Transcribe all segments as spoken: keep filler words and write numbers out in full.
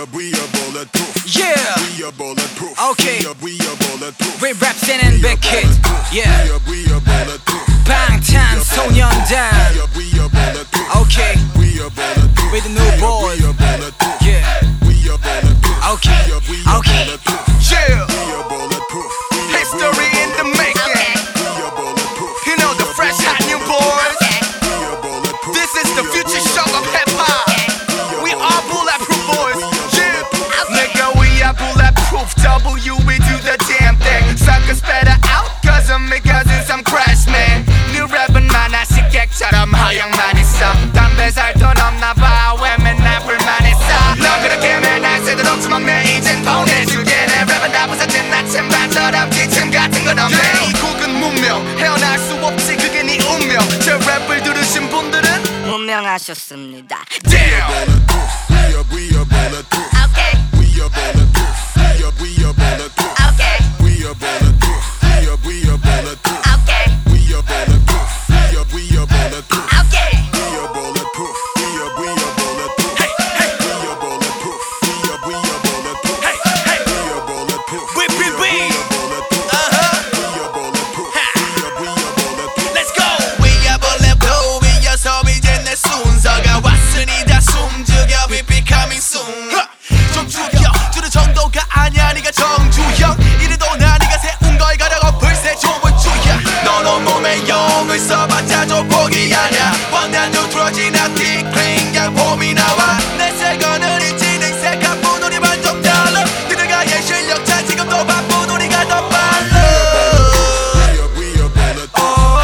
are, we are bulletproof. Yeah. We are bulletproof. Okay. We are, we are bulletproof. We representing Big Kid. Yeah. We are, we are bulletproof. 방탄소년단. We are, we are bulletproof. Okay. We are bulletproof. With the new boys. We are bulletproof. Yeah. We are bulletproof. Okay. We are, we are Okay. bulletproof. Yeah. We are bulletproof. We are, History in the making. We are bulletproof. You know the fresh hot new boys. We are bulletproof. This is the future shock of hip hop. We are bulletproof boys. Yeah. Nigga, we are bulletproof. W, we do the damn thing. Suckers better out, cause of me, cause it's some crash, man. New rap은 많아, 식객처럼 허영만 있어. 담배 살 돈 없나봐, 왜 맨날 불만 있어. 너 그렇게 맨날 새도록 주먹내, 이젠 보내줄게. 내 랩은 다 부서진 나침반처럼 지침 같은 건 없네. 이 곡은 문명, 헤어날 수 없지, 그게 네 운명. 제 랩을 들으신 분들은 운명하셨습니다. Damn! We are, we are bulletproof. Okay, We are bulletproof. We are, we are bulletproof. okay, We are bulletproof. We are, we are bulletproof. okay, We are bulletproof. We are, we are bulletproof. okay. We are bulletproof. We are, we are bulletproof. Hey, hey, We are bulletproof. We are, we are bulletproof. hey, hey! We are bulletproof. We, we, we. We are bulletproof. Uh-huh. We are bulletproof. Ha. We are, we are bulletproof. Let's go! We are bulletproof. 이어서 이제 내 순서가 왔으니 다 숨죽여. We becoming soon. 좀 죽여 주는 정도가 아니야. 네가 정주영. 이래도 나 네가 세운 걸 가려고 불새 좋은 주야. 넌 온몸에 영을 써봤자 조폭이 아냐. 원단도 틀어진 앞뒤 그냥 봄이 나와. 내 세건을 잊지 내 가쁜 우리만 좀 달라. 그들과의 실력차 지금도 바쁜 우리가 더 빨라. We are, we are bulletproof.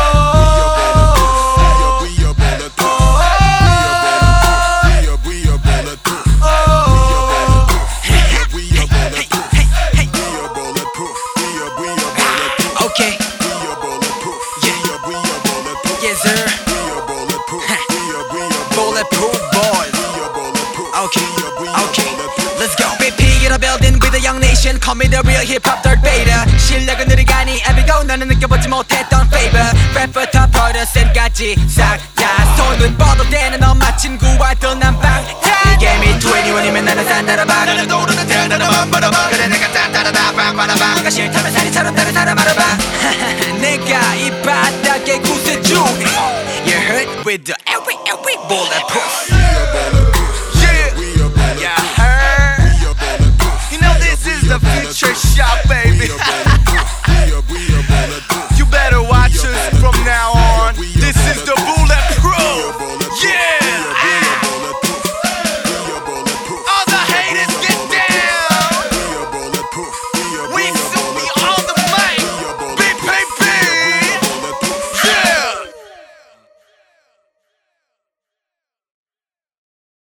We are bulletproof. We are, we are bulletproof. We are, we are bulletproof. We are bulletproof. We are, we are bulletproof. Okay. We are bulletproof. We are, we are bulletproof. Yes sir. We are bulletproof. We are, we are Bulletproof boys. We are bulletproof. Okay. We are, we are Okay. bulletproof. Let's go. B P in a building with a young nation. Call me the real hip hop third beta. 실력은 느리가니 every go. 너는 느껴보지 못했던 favor. 랩부터 프로듀스까지 싹 다 손은 뻗을 때는 엄마 친구와 떠난 방탄. 이 게임이 이십일이면 나는 산다라박. 나는 떠오르는 대단한 바라봐. 그래 내가 딴따라다 빰빠라봐. 내가 싫다면 살이처럼 다른 사람 알아봐. 내가 이 바닥에 구세주. You're hurt with the every every bulletproof. Yeah, We are bulletproof. yeah, heard. We are bulletproof. You know this is the future shop, baby. We are bulletproof. We are, we are bulletproof. You better watch us from now on. This is the bulletproof. Yeah. All the haters get down. We we